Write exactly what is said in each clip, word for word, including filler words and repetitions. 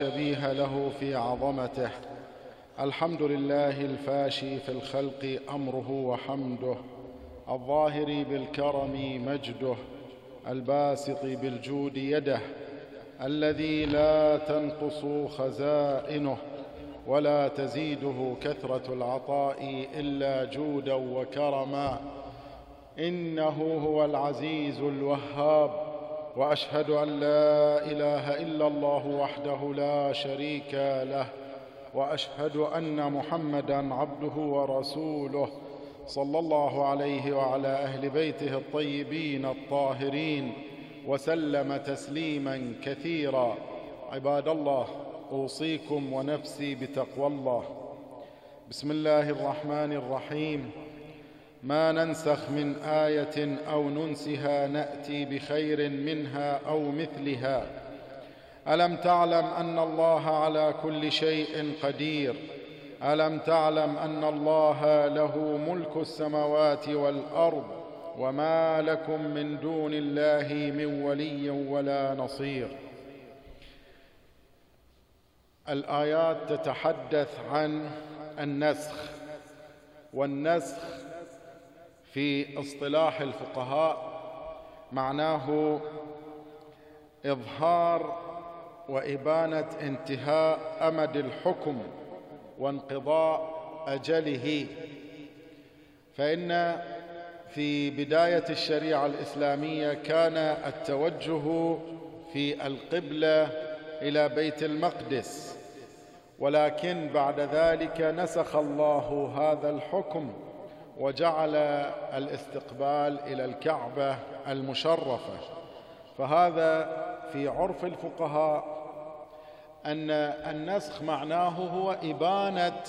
شبيه له في عظمته. الحمد لله الفاشي في الخلق أمره وحمده، الظاهر بالكرم مجده، الباسط بالجود يده، الذي لا تنقص خزائنه ولا تزيده كثرة العطاء إلا جودا وكرما. إنه هو العزيز الوهاب، وأشهد أن لا إله إلا الله وحده لا شريك له، وأشهد أن محمدًا عبده ورسوله صلى الله عليه وعلى أهل بيته الطيبين الطاهرين وسلم تسليماً كثيرا. عباد الله، أوصيكم ونفسي بتقوى الله. بسم الله الرحمن الرحيم. ما ننسخ من آية أو ننسها نأتي بخير منها أو مثلها. ألم تعلم أن الله على كل شيء قدير؟ ألم تعلم أن الله له ملك السماوات والأرض وما لكم من دون الله من ولي ولا نصير. الآيات تتحدث عن النسخ، والنسخ في اصطلاح الفقهاء معناه إظهار وإبانة انتهاء أمد الحكم وانقضاء أجله. فإن في بداية الشريعة الإسلامية كان التوجه في القبلة إلى بيت المقدس، ولكن بعد ذلك نسخ الله هذا الحكم وجعل الاستقبال إلى الكعبة المشرفة. فهذا في عرف الفقهاء أن النسخ معناه هو إبانة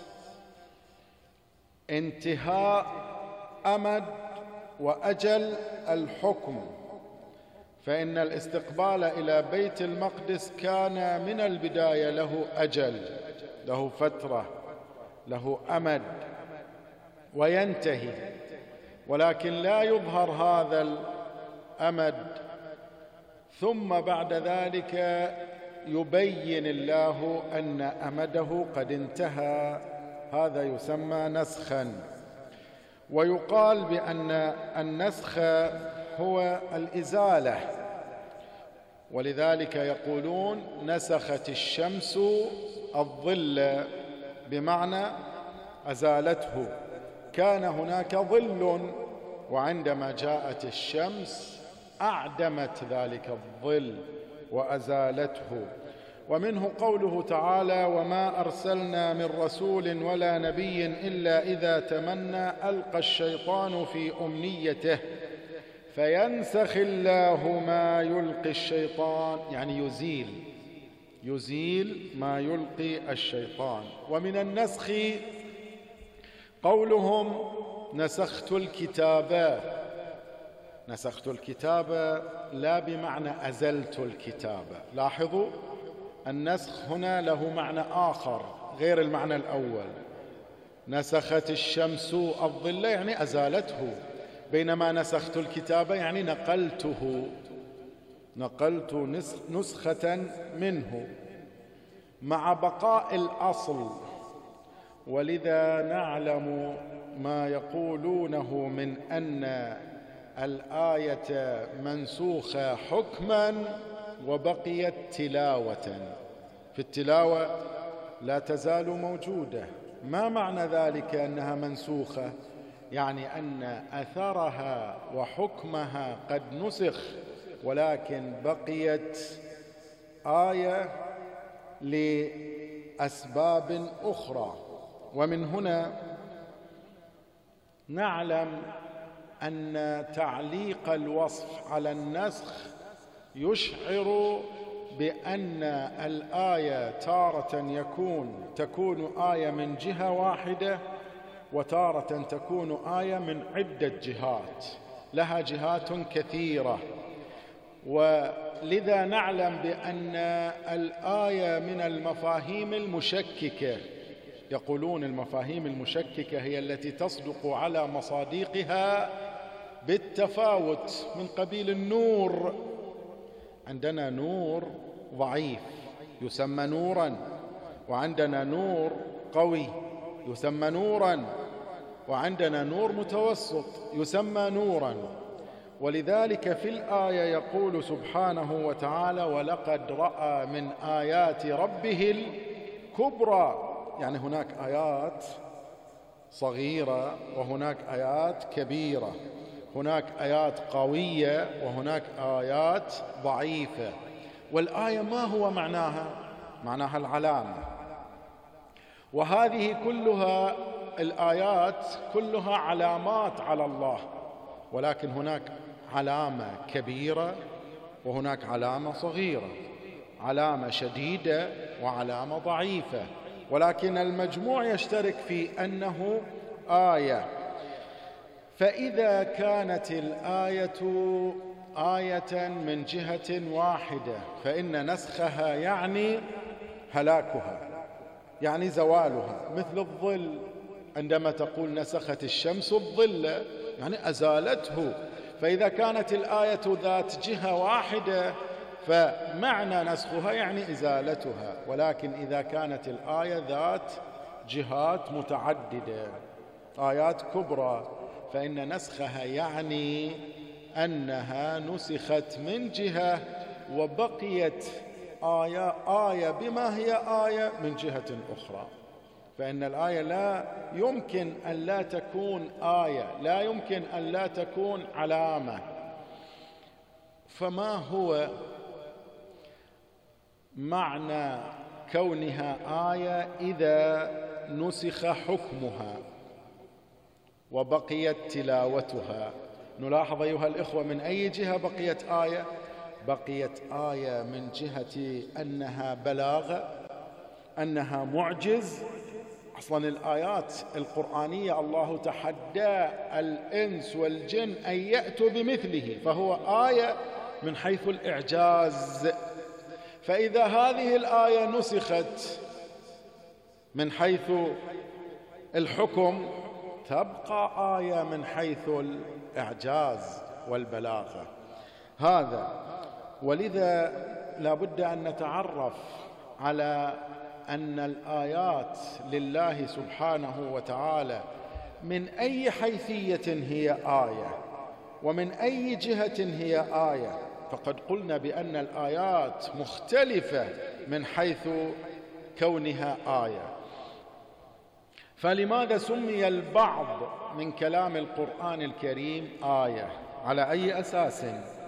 انتهاء أمد وأجل الحكم. فإن الاستقبال إلى بيت المقدس كان من البداية له أجل، له فترة، له أمد، وينتهي، ولكن لا يظهر هذا الأمد ثم بعد ذلك يبين الله أن أمده قد انتهى. هذا يسمى نسخا. ويقال بأن النسخ هو الإزالة، ولذلك يقولون نسخت الشمس الظل، بمعنى أزالته. كان هناك ظل، وعندما جاءت الشمس أعدمت ذلك الظل وأزالته. ومنه قوله تعالى: وما أرسلنا من رسول ولا نبي إلا إذا تمنى ألقى الشيطان في أمنيته فينسخ الله ما يلقي الشيطان، يعني يزيل يزيل ما يلقي الشيطان. ومن النسخ قولهم نسخت الكتاب. نسخت الكتاب لا بمعنى أزلت الكتاب. لاحظوا، النسخ هنا له معنى آخر غير المعنى الأول. نسخت الشمس الظل يعني أزالته، بينما نسخت الكتاب يعني نقلته، نقلت نسخة منه مع بقاء الأصل. ولذا نعلم ما يقولونه من أن الآية منسوخة حكما وبقيت تلاوة. في التلاوة لا تزال موجودة. ما معنى ذلك أنها منسوخة؟ يعني أن أثرها وحكمها قد نسخ، ولكن بقيت آية لأسباب أخرى. ومن هنا نعلم أن تعليق الوصف على النسخ يشعر بأن الآية تارة يكون تكون آية من جهة واحدة، وتارة تكون آية من عدة جهات، لها جهات كثيرة. ولذا نعلم بأن الآية من المفاهيم المشككة. يقولون المفاهيم المشككة هي التي تصدق على مصادقها بالتفاوت، من قبيل النور. عندنا نور ضعيف يسمى نورا، وعندنا نور قوي يسمى نورا، وعندنا نور متوسط يسمى نورا. ولذلك في الآية يقول سبحانه وتعالى: ولقد رأى من آيات ربه الكبرى، يعني هناك آيات صغيرة وهناك آيات كبيرة، هناك آيات قوية وهناك آيات ضعيفة. والآية ما هو معناها؟ معناها العلامة. وهذه كلها الآيات كلها علامات على الله، ولكن هناك علامة كبيرة وهناك علامة صغيرة، علامة شديدة وعلامة ضعيفة، ولكن المجموع يشترك في أنه آية. فإذا كانت الآية آية من جهة واحدة فإن نسخها يعني هلاكها، يعني زوالها، مثل الظل عندما تقول نسخت الشمس الظل يعني أزالته. فإذا كانت الآية ذات جهة واحدة فمعنى نسخها يعني إزالتها، ولكن إذا كانت الآية ذات جهات متعددة آيات كبرى فإن نسخها يعني أنها نسخت من جهة وبقيت آية آية بما هي آية من جهة أخرى. فإن الآية لا يمكن أن لا تكون آية، لا يمكن أن لا تكون علامة. فما هو معنى كونها آية إذا نسخ حكمها وبقيت تلاوتها؟ نلاحظ أيها الإخوة من أي جهة بقيت آية؟ بقيت آية من جهة أنها بلاغة، أنها معجز. أصلا الآيات القرآنية الله تحدى الإنس والجن أن يأتوا بمثله، فهو آية من حيث الإعجاز. فإذا هذه الآية نسخت من حيث الحكم تبقى آية من حيث الإعجاز والبلاغة. هذا ولذا لا بد أن نتعرف على أن الآيات لله سبحانه وتعالى من أي حيثية هي آية ومن أي جهة هي آية. فقد قلنا بأن الآيات مختلفة من حيث كونها آية. فلماذا سمي البعض من كلام القرآن الكريم آية؟ على أي أساس؟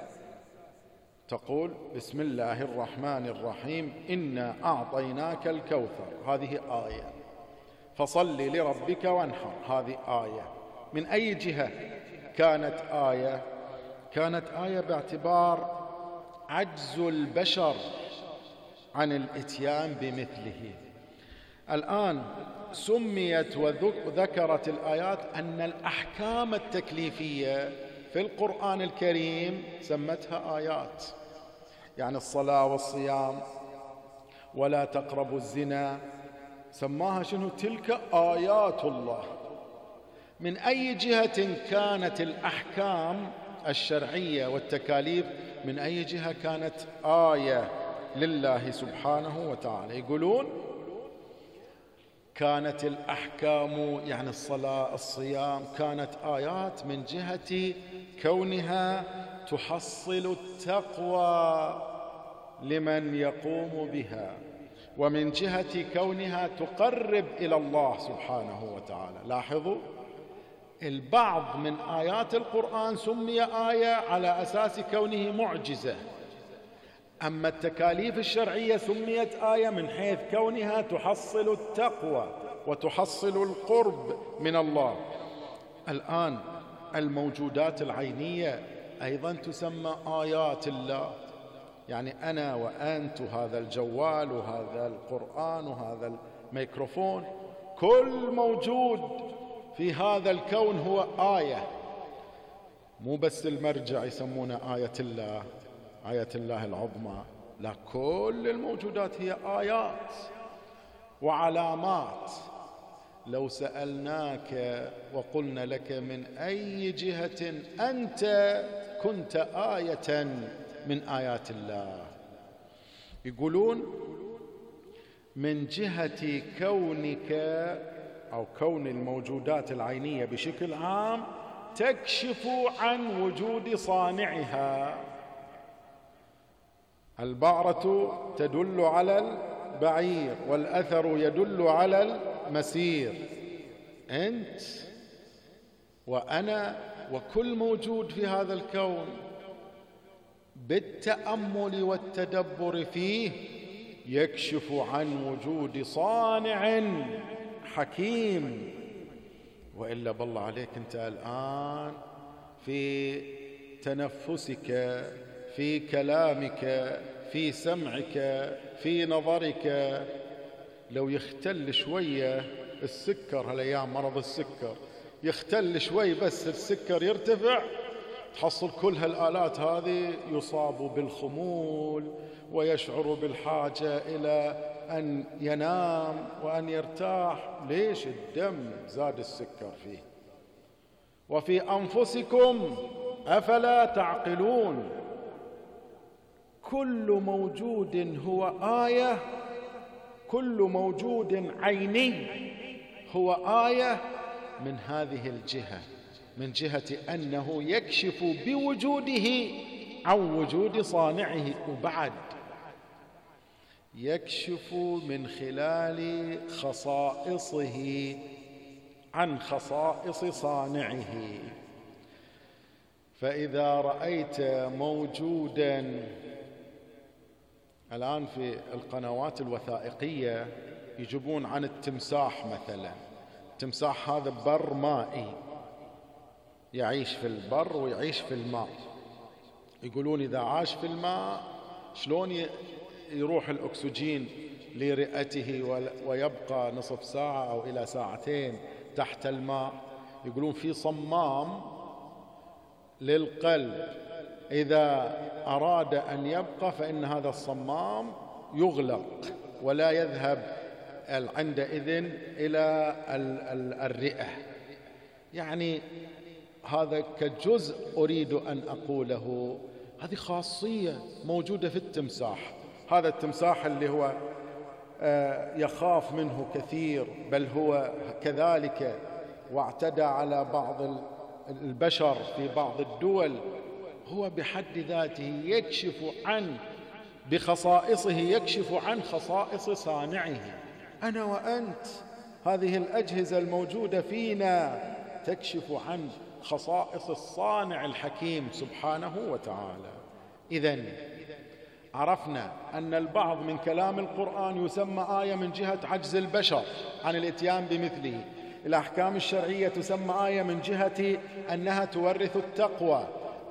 تقول بسم الله الرحمن الرحيم إنا أعطيناك الكوثر، هذه آية. فصل لربك وانحر، هذه آية. من أي جهة كانت آية؟ كانت آية باعتبار عجز البشر عن الإتيان بمثله. الآن سميت وذكرت الآيات أن الأحكام التكليفية في القرآن الكريم سمتها آيات، يعني الصلاة والصيام ولا تقربوا الزنا سماها شنو؟ تلك آيات الله. من أي جهة كانت الأحكام الشرعية والتكاليف، من أي جهة كانت آية لله سبحانه وتعالى؟ يقولون كانت الأحكام يعني الصلاة الصيام كانت آيات من جهة كونها تحصل التقوى لمن يقوم بها، ومن جهة كونها تقرب إلى الله سبحانه وتعالى. لاحظوا البعض من آيات القرآن سمي آية على أساس كونه معجزة، أما التكاليف الشرعية سميت آية من حيث كونها تحصل التقوى وتحصل القرب من الله. الآن الموجودات العينية أيضا تسمى آيات الله، يعني أنا وأنت وهذا الجوال وهذا القرآن وهذا الميكروفون، كل موجود في هذا الكون هو آية. مو بس المرجع يسمونه آية الله، آية الله العظمى، لا، كل الموجودات هي آيات وعلامات. لو سألناك وقلنا لك من أي جهة أنت كنت آية من آيات الله، يقولون من جهة كونك أو كون الموجودات العينية بشكل عام تكشف عن وجود صانعها. البعرة تدل على البعير والأثر يدل على المسير. أنت وأنا وكل موجود في هذا الكون بالتأمل والتدبر فيه يكشف عن وجود صانع حكيم. وإلا بالله عليك أنت الآن في تنفسك، في كلامك، في سمعك، في نظرك، لو يختل شوية السكر، هالأيام مرض السكر، يختل شوي بس السكر يرتفع، تحصل كل هالآلات هذه يصاب بالخمول ويشعر بالحاجة إلى أن ينام وأن يرتاح. ليش؟ الدم زاد السكر فيه. وفي أنفسكم أفلا تعقلون. كل موجود هو آية، كل موجود عيني هو آية من هذه الجهة، من جهة أنه يكشف بوجوده عن وجود صانعه، وبعد يكشف من خلال خصائصه عن خصائص صانعه. فإذا رأيت موجودا الآن في القنوات الوثائقية يجيبون عن التمساح مثلا، التمساح هذا بر مائي يعيش في البر ويعيش في الماء، يقولون إذا عاش في الماء شلون يروح الأكسجين لرئته ويبقى نصف ساعة أو إلى ساعتين تحت الماء. يقولون في صمام للقلب، إذا أراد أن يبقى فإن هذا الصمام يغلق ولا يذهب عندئذ إلى الرئة. يعني هذا كجزء أريد أن أقوله، هذه خاصية موجودة في التمساح. هذا التمساح اللي هو يخاف منه كثير، بل هو كذلك واعتدى على بعض البشر في بعض الدول، هو بحد ذاته يكشف عن بخصائصه يكشف عن خصائص صانعه. أنا وأنت هذه الأجهزة الموجودة فينا تكشف عن خصائص الصانع الحكيم سبحانه وتعالى. إذن عرفنا أن البعض من كلام القرآن يسمى آية من جهة عجز البشر عن الإتيان بمثله. الأحكام الشرعية تسمى آية من جهة أنها تورث التقوى.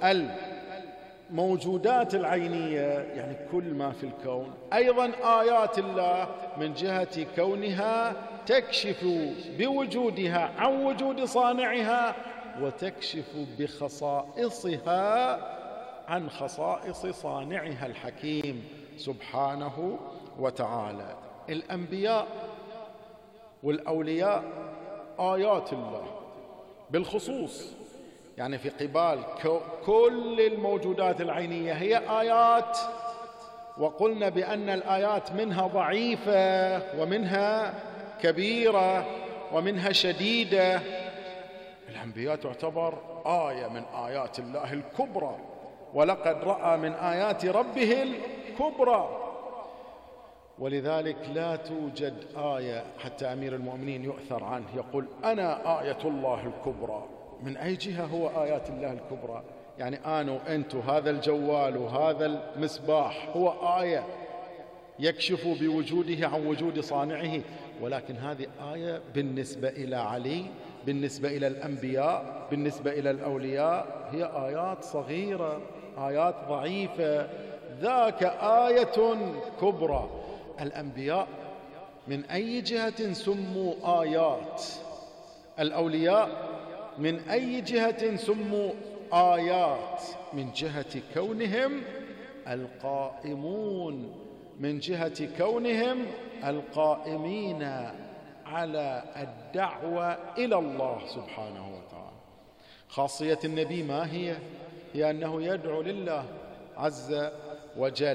الموجودات العينية يعني كل ما في الكون أيضا آيات الله من جهة كونها تكشف بوجودها عن وجود صانعها، وتكشف بخصائصها عن خصائص صانعها الحكيم سبحانه وتعالى. الأنبياء والأولياء آيات الله بالخصوص، يعني في قبال كل الموجودات العينية هي آيات. وقلنا بأن الآيات منها ضعيفة ومنها كبيرة ومنها شديدة. الأنبياء تعتبر آية من آيات الله الكبرى، ولقد رأى من آيات ربه الكبرى. ولذلك لا توجد آية، حتى أمير المؤمنين يؤثر عنه يقول أنا آية الله الكبرى. من أي جهة هو آيات الله الكبرى؟ يعني أنا وأنت هذا الجوال وهذا المصباح هو آية يكشف بوجوده عن وجود صانعه، ولكن هذه آية بالنسبة إلى علي، بالنسبة إلى الأنبياء، بالنسبة إلى الأولياء هي آيات صغيرة، آيات ضعيفة. ذاك آية كبرى. الأنبياء من أي جهة سموا آيات؟ الأولياء من أي جهة سموا آيات؟ من جهة كونهم القائمون، من جهة كونهم القائمين على الدعوة إلى الله سبحانه وتعالى. خاصية النبي ما هي؟ هي أنه يدعو لله عز وجل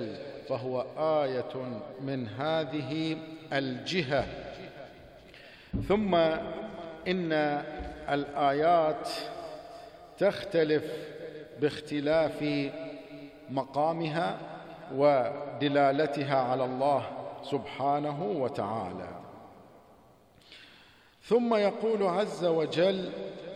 فهو آية من هذه الجهة. ثم إن الآيات تختلف باختلاف مقامها ودلالتها على الله سبحانه وتعالى. ثم يقول عز وجل: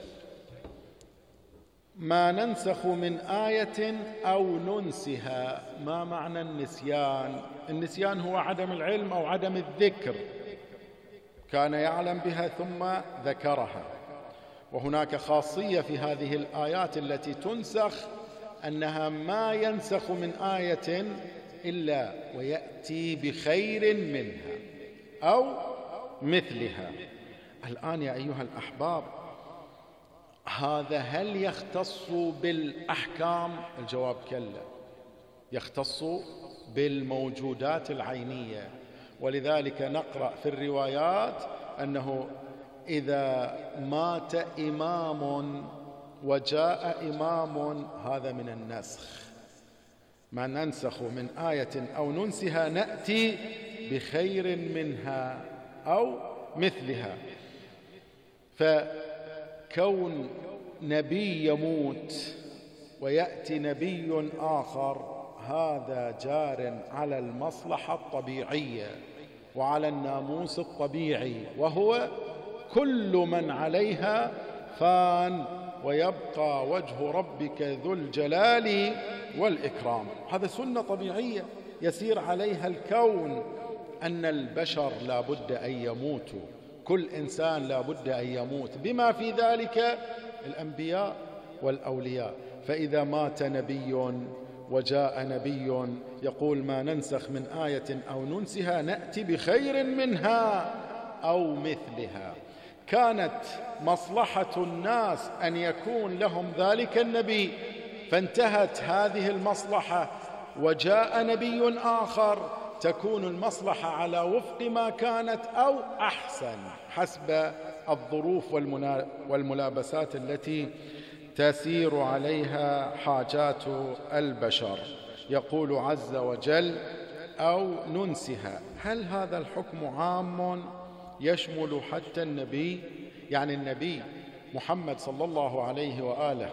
ما ننسخ من آية أو ننسها. ما معنى النسيان؟ النسيان هو عدم العلم أو عدم الذكر، كان يعلم بها ثم ذكرها. وهناك خاصية في هذه الآيات التي تنسخ أنها ما ينسخ من آية إلا ويأتي بخير منها أو مثلها. الآن يا أيها الأحباب، هذا هل يختص بالأحكام؟ الجواب كلا، يختص بالموجودات العينية. ولذلك نقرأ في الروايات أنه إذا مات إمام وجاء إمام هذا من النسخ. ما ننسخ من آية أو ننسها نأتي بخير منها أو مثلها. فكون نبي يموت ويأتي نبي آخر هذا جار على المصلحة الطبيعية وعلى الناموس الطبيعي، وهو كل من عليها فان ويبقى وجه ربك ذو الجلال والإكرام. هذا سنة طبيعية يسير عليها الكون، أن البشر لا بد أن يموتوا، كل إنسان لا بد أن يموت، بما في ذلك الأنبياء والأولياء. فإذا مات نبي وجاء نبي يقول: ما ننسخ من آية أو ننسها نأتي بخير منها أو مثلها. كانت مصلحة الناس أن يكون لهم ذلك النبي، فانتهت هذه المصلحة وجاء نبي آخر، تكون المصلحة على وفق ما كانت أو أحسن حسب الظروف والملابسات التي تسير عليها حاجات البشر. يقول عز وجل: أو ننسها. هل هذا الحكم عام يشمل حتى النبي؟ يعني النبي محمد صلى الله عليه وآله،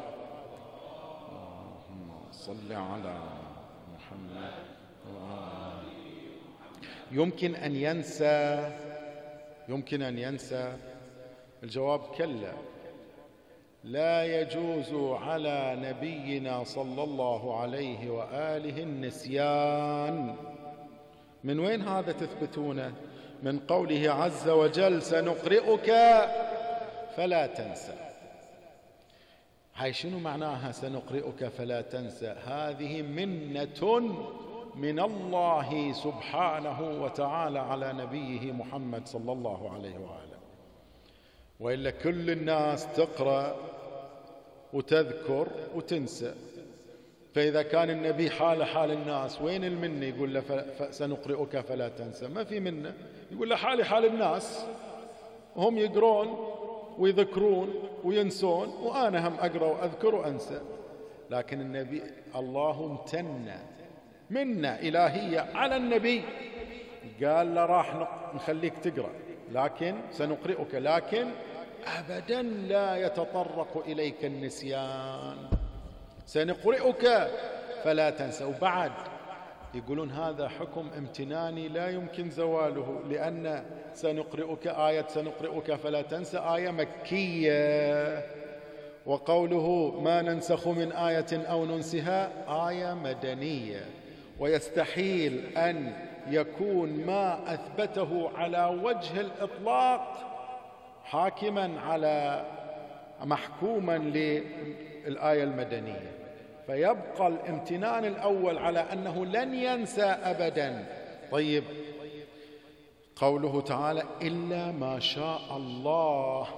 اللهم صل على محمد وآله، يمكن أن ينسى؟ يمكن أن ينسى؟ الجواب كلا، لا يجوز على نبينا صلى الله عليه وآله النسيان. من وين هذا تثبتونه؟ من قوله عز وجل: سنقرئك فلا تنسى. هاي شنو معناها سنقرئك فلا تنسى؟ هذه منة من الله سبحانه وتعالى على نبيه محمد صلى الله عليه وآله. وإلا كل الناس تقرأ وتذكر وتنسى. فإذا كان النبي حال حال الناس، وين المنة؟ يقول له سنقرئك فلا تنسى، ما في منة. يقول له حالي حال الناس، هم يقرون ويذكرون وينسون، وأنا هم أقرأ وأذكر وأنسى. لكن النبي الله امتن منة إلهية على النبي، قال له راح نخليك تقرأ، لكن سنقرئك، لكن أبدا لا يتطرق إليك النسيان. سنقرئك فلا تنسى. وبعد يقولون هذا حكم امتناني لا يمكن زواله، لأن سنقرئك آية سنقرئك فلا تنسى آية مكية، وقوله ما ننسخ من آية أو ننسها آية مدنية. ويستحيل أن يكون ما أثبته على وجه الإطلاق حاكما على محكوما للآية المدنية، فيبقى الامتنان الأول على أنه لن ينسى أبدا. طيب، قوله تعالى: إلا ما شاء الله،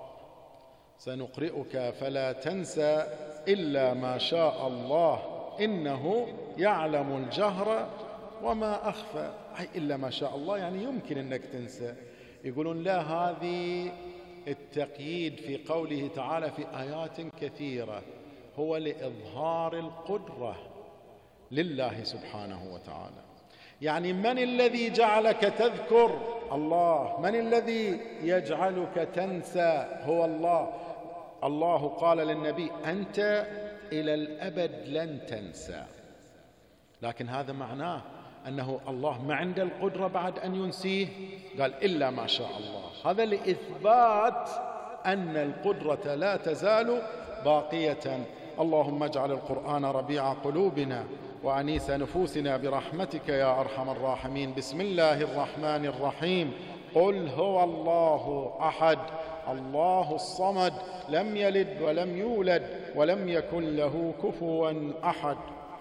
سنقرئك فلا تنسى إلا ما شاء الله إنه يعلم الجهر وما أخفى. أي إلا ما شاء الله يعني يمكن أنك تنسى. يقولون لا، هذه التقييد في قوله تعالى في آيات كثيرة هو لإظهار القدرة لله سبحانه وتعالى. يعني من الذي جعلك تذكر الله؟ من الذي يجعلك تنسى؟ هو الله. الله قال للنبي: أنت إلى الأبد لن تنسى. لكن هذا معناه أنه الله ما عنده القدرة بعد أن ينسيه؟ قال: إلا ما شاء الله. هذا لإثبات أن القدرة لا تزال باقية. اللهم اجعل القرآن ربيع قلوبنا وأنيس نفوسنا برحمتك يا أرحم الراحمين. بسم الله الرحمن الرحيم. قل هو الله أحد الله الصمد لم يلد ولم يولد ولم يكن له كفوا أحد.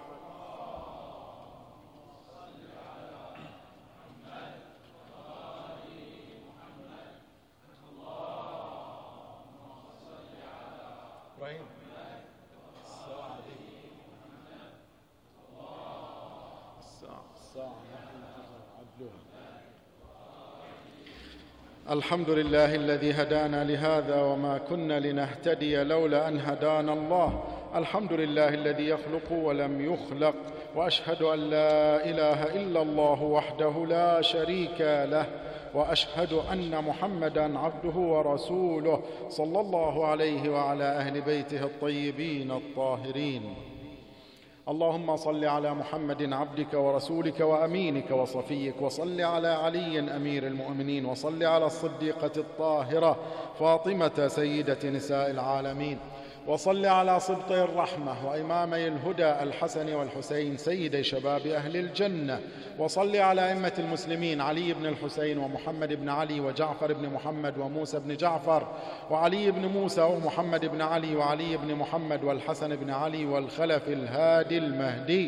الحمد لله الذي هدانا لهذا وما كنا لنهتدي لولا أن هدانا الله. الحمد لله الذي يخلق ولم يخلق، وأشهد أن لا إله إلا الله وحده لا شريك له، وأشهد أن محمدًا عبده ورسوله صلى الله عليه وعلى أهل بيته الطيبين الطاهرين. اللهم صل على محمد عبدك ورسولك وأمينك وصفيك، وصل على علي أمير المؤمنين، وصل على الصديقة الطاهرة فاطمة سيدة نساء العالمين، وصل على سبطي الرحمة وإمامي الهدى الحسن والحسين سيدي شباب أهل الجنة، وصل على أئمة المسلمين علي بن الحسين ومحمد بن علي وجعفر بن محمد وموسى بن جعفر وعلي بن موسى ومحمد بن علي وعلي بن محمد والحسن بن علي والخلف الهادي المهدي.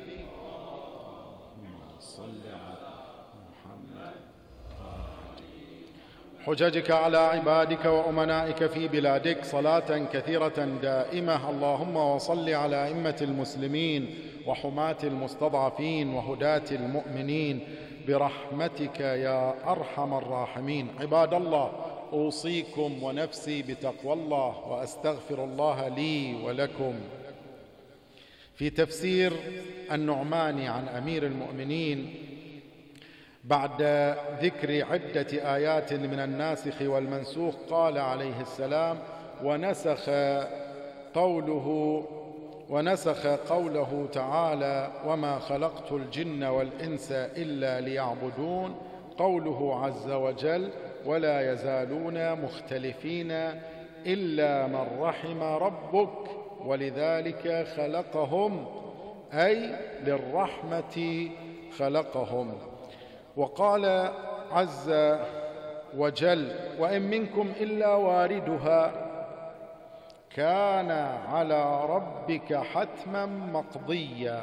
حججك على عبادك وأمنائك في بلادك صلاة كثيرة دائمة. اللهم وصل على أئمة المسلمين وحماة المستضعفين وهداة المؤمنين برحمتك يا أرحم الراحمين. عباد الله، أوصيكم ونفسي بتقوى الله، وأستغفر الله لي ولكم. في تفسير النعماني عن أمير المؤمنين بعد ذكر عدة آيات من الناسخ والمنسوخ قال عليه السلام: ونسخ قوله ونسخ قوله تعالى: وما خلقت الجن والإنس إلا ليعبدون، قوله عز وجل: ولا يزالون مختلفين إلا من رحم ربك ولذلك خلقهم، أي للرحمة خلقهم. وقال عز وجل: وإن منكم إلا واردها كان على ربك حتما مقضيا.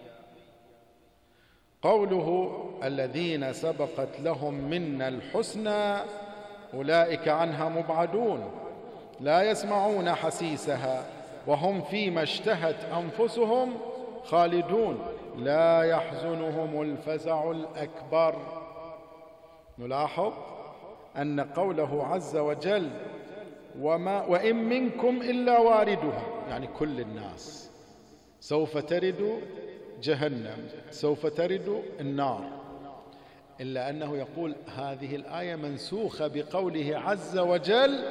قوله: الذين سبقت لهم منا الحسنى أولئك عنها مبعدون لا يسمعون حسيسها وهم فيما اشتهت أنفسهم خالدون لا يحزنهم الفزع الأكبر. نلاحظ أن قوله عز وجل: وما وإن منكم إلا واردها، يعني كل الناس سوف ترد جهنم، سوف ترد النار، إلا أنه يقول هذه الآية منسوخة بقوله عز وجل: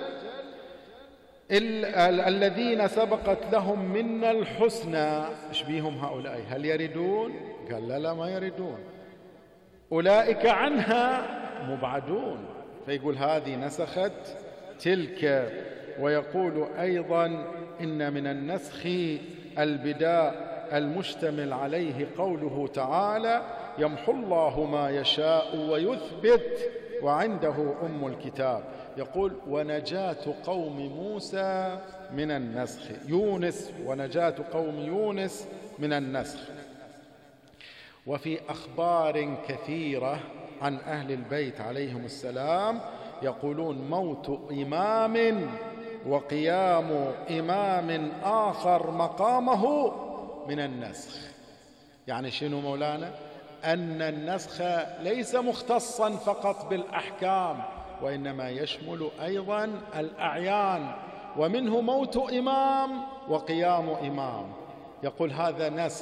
الذين سبقت لهم منا الحسنى. إيش بيهم هؤلاء؟ هل يردون؟ قال لا لا ما يردون، أولئك عنها مبعدون. فيقول هذه نسخت تلك. ويقول أيضا: إن من النسخ البداء المشتمل عليه قوله تعالى: يمحو الله ما يشاء ويثبت وعنده أم الكتاب. يقول: ونجاة قوم موسى من النسخ، يونس، ونجاة قوم يونس من النسخ. وفي أخبار كثيرة عن أهل البيت عليهم السلام يقولون: موت إمام وقيام إمام آخر مقامه من النسخ. يعني شنو مولانا؟ أن النسخ ليس مختصا فقط بالأحكام، وإنما يشمل أيضا الأعيان، ومنه موت إمام وقيام إمام. يقول هذا نسخ.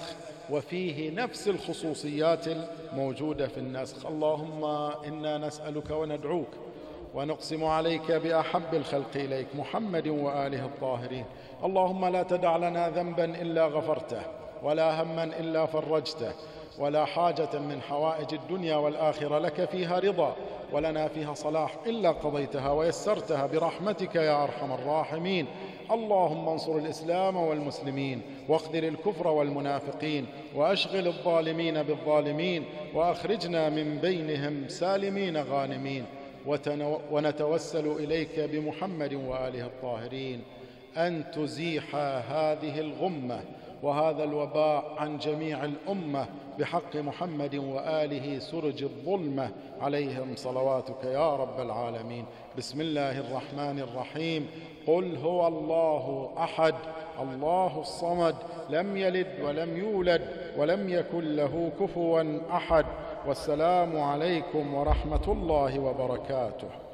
وفيه نفس الخصوصيات الموجودة في النسخ. اللهم إنا نسألك وندعوك ونقسم عليك بأحب الخلق إليك محمد وآله الطاهرين. اللهم لا تدع لنا ذنبا إلا غفرته، ولا هما إلا فرجته، ولا حاجة من حوائج الدنيا والآخرة لك فيها رضا ولنا فيها صلاح إلا قضيتها ويسرتها برحمتك يا أرحم الراحمين. اللهم انصر الإسلام والمسلمين، واخذل الكفر والمنافقين، وأشغل الظالمين بالظالمين، وأخرجنا من بينهم سالمين غانمين. ونتوسل إليك بمحمد وآله الطاهرين أن تزيح هذه الغمة وهذا الوباء عن جميع الأمة بحق محمد وآله سرج الظلمة عليهم صلواتك يا رب العالمين. بسم الله الرحمن الرحيم. قل هو الله أحد الله الصمد لم يلد ولم يولد ولم يكن له كفوا أحد. والسلام عليكم ورحمة الله وبركاته.